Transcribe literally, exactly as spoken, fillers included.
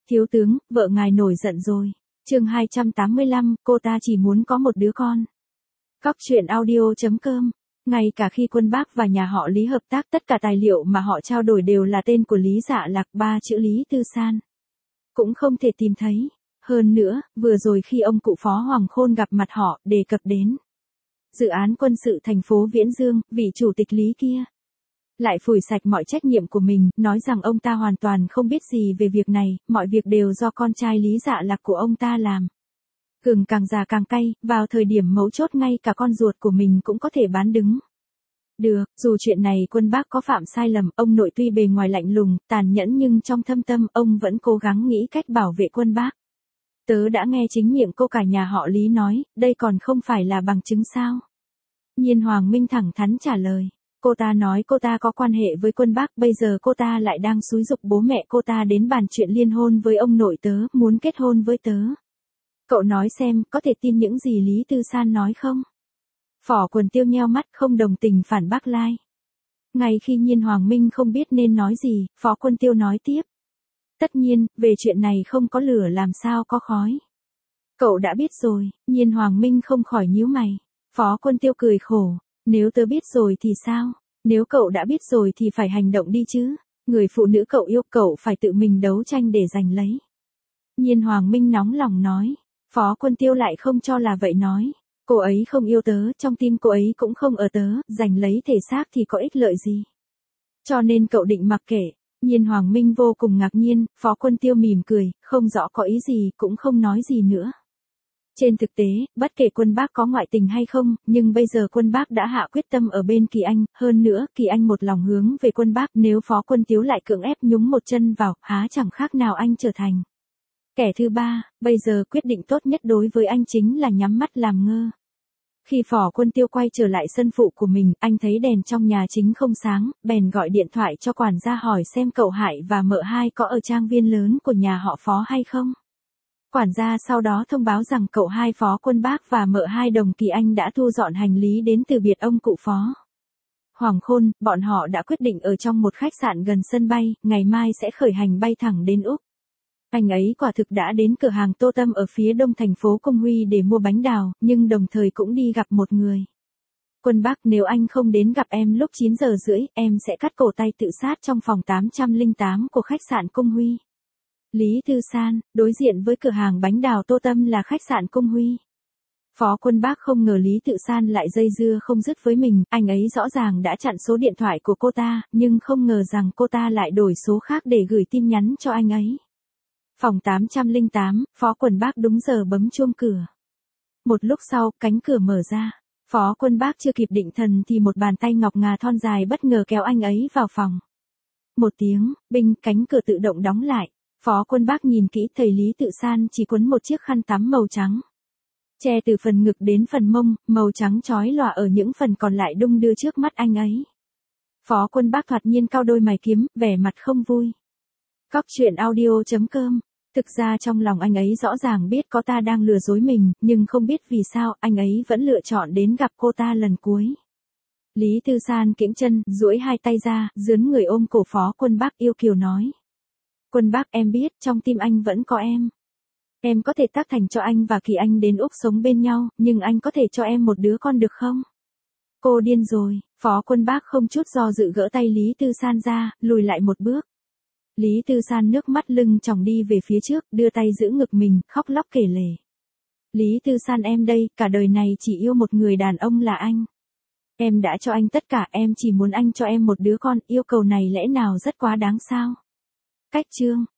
Thiếu tướng, vợ ngài nổi giận rồi. Chương hai trăm tám mươi lăm, cô ta chỉ muốn có một đứa con. Góc truyện audio chấm com. Ngay cả khi Quân Bác và nhà họ Lý hợp tác, tất cả tài liệu mà họ trao đổi đều là tên của Lý Dạ Lạc, ba chữ Lý Tư San cũng không thể tìm thấy. Hơn nữa, vừa rồi khi ông cụ Phó Hoàng Khôn gặp mặt họ, đề cập đến dự án quân sự thành phố Viễn Dương, vị chủ tịch Lý kia lại phủi sạch mọi trách nhiệm của mình, nói rằng ông ta hoàn toàn không biết gì về việc này, mọi việc đều do con trai Lý Dạ Lạc của ông ta làm. Gừng càng già càng cay, vào thời điểm mấu chốt ngay cả con ruột của mình cũng có thể bán đứng. Được, dù chuyện này Quân Bác có phạm sai lầm, ông nội tuy bề ngoài lạnh lùng, tàn nhẫn nhưng trong thâm tâm ông vẫn cố gắng nghĩ cách bảo vệ Quân Bác. Tớ đã nghe chính miệng cô cả nhà họ Lý nói, đây còn không phải là bằng chứng sao? Nhiên Hoàng Minh thẳng thắn trả lời. Cô ta nói cô ta có quan hệ với Quân Bác, bây giờ cô ta lại đang xúi giục bố mẹ cô ta đến bàn chuyện liên hôn với ông nội tớ, muốn kết hôn với tớ. Cậu nói xem, có thể tin những gì Lý Tư San nói không? Phỏ Quần Tiêu nheo mắt không đồng tình phản bác lai. Ngay khi Nhiên Hoàng Minh không biết nên nói gì, Phó Quân Tiêu nói tiếp. Tất nhiên, về chuyện này không có lửa làm sao có khói. Cậu đã biết rồi, Nhiên Hoàng Minh không khỏi nhíu mày. Phó Quân Tiêu cười khổ. Nếu tớ biết rồi thì sao? Nếu cậu đã biết rồi thì phải hành động đi chứ. Người phụ nữ cậu yêu cậu phải tự mình đấu tranh để giành lấy. Nhiên Hoàng Minh nóng lòng nói. Phó Quân Tiêu lại không cho là vậy nói. Cô ấy không yêu tớ, trong tim cô ấy cũng không ở tớ, giành lấy thể xác thì có ích lợi gì. Cho nên cậu định mặc kệ. Nhiên Hoàng Minh vô cùng ngạc nhiên, Phó Quân Tiêu mỉm cười, không rõ có ý gì, cũng không nói gì nữa. Trên thực tế, bất kể Quân Bác có ngoại tình hay không, nhưng bây giờ Quân Bác đã hạ quyết tâm ở bên Kỳ Anh, hơn nữa, Kỳ Anh một lòng hướng về Quân Bác, nếu Phó Quân Tiếu lại cưỡng ép nhúng một chân vào, há chẳng khác nào anh trở thành kẻ thứ ba, bây giờ quyết định tốt nhất đối với anh chính là nhắm mắt làm ngơ. Khi Phó Quân Tiêu quay trở lại sân phụ của mình, anh thấy đèn trong nhà chính không sáng, bèn gọi điện thoại cho quản gia hỏi xem cậu Hải và mợ hai có ở trang viên lớn của nhà họ Phó hay không. Quản gia sau đó thông báo rằng cậu hai Phó Quân Bác và mợ hai Đồng Kỳ Anh đã thu dọn hành lý đến từ biệt ông cụ Phó Hoàng Khôn, bọn họ đã quyết định ở trong một khách sạn gần sân bay, ngày mai sẽ khởi hành bay thẳng đến Úc. Anh ấy quả thực đã đến cửa hàng Tô Tâm ở phía đông thành phố Công Huy để mua bánh đào, nhưng đồng thời cũng đi gặp một người. Quân Bác, nếu anh không đến gặp em lúc chín giờ rưỡi, em sẽ cắt cổ tay tự sát trong phòng tám trăm lẻ tám của khách sạn Công Huy. Lý Tư San, đối diện với cửa hàng bánh đào Tô Tâm là khách sạn Công Huy. Phó Quân Bác không ngờ Lý Tư San lại dây dưa không dứt với mình, anh ấy rõ ràng đã chặn số điện thoại của cô ta, nhưng không ngờ rằng cô ta lại đổi số khác để gửi tin nhắn cho anh ấy. Phòng tám trăm lẻ tám, Phó Quân Bác đúng giờ bấm chuông cửa. Một lúc sau, cánh cửa mở ra. Phó Quân Bác chưa kịp định thần thì một bàn tay ngọc ngà thon dài bất ngờ kéo anh ấy vào phòng. Một tiếng, binh, cánh cửa tự động đóng lại. Phó Quân Bác nhìn kỹ thấy Lý Tư San chỉ quấn một chiếc khăn tắm màu trắng. Che từ phần ngực đến phần mông, màu trắng chói lòa ở những phần còn lại đung đưa trước mắt anh ấy. Phó Quân Bác thoạt nhiên cau đôi mày kiếm, vẻ mặt không vui. Góc truyện audio chấm com. Thực ra trong lòng anh ấy rõ ràng biết có ta đang lừa dối mình, nhưng không biết vì sao anh ấy vẫn lựa chọn đến gặp cô ta lần cuối. Lý Tư San kiễng chân, duỗi hai tay ra, dướn người ôm cổ Phó Quân Bác yêu kiều nói. Quân Bác, em biết, trong tim anh vẫn có em. Em có thể tác thành cho anh và Kỳ Anh đến Úc sống bên nhau, nhưng anh có thể cho em một đứa con được không? Cô điên rồi, Phó Quân Bác không chút do dự gỡ tay Lý Tư San ra, lùi lại một bước. Lý Tư San nước mắt lưng tròng đi về phía trước, đưa tay giữ ngực mình, khóc lóc kể lể. Lý Tư San, em đây, cả đời này chỉ yêu một người đàn ông là anh. Em đã cho anh tất cả, em chỉ muốn anh cho em một đứa con, yêu cầu này lẽ nào rất quá đáng sao? Cách chương.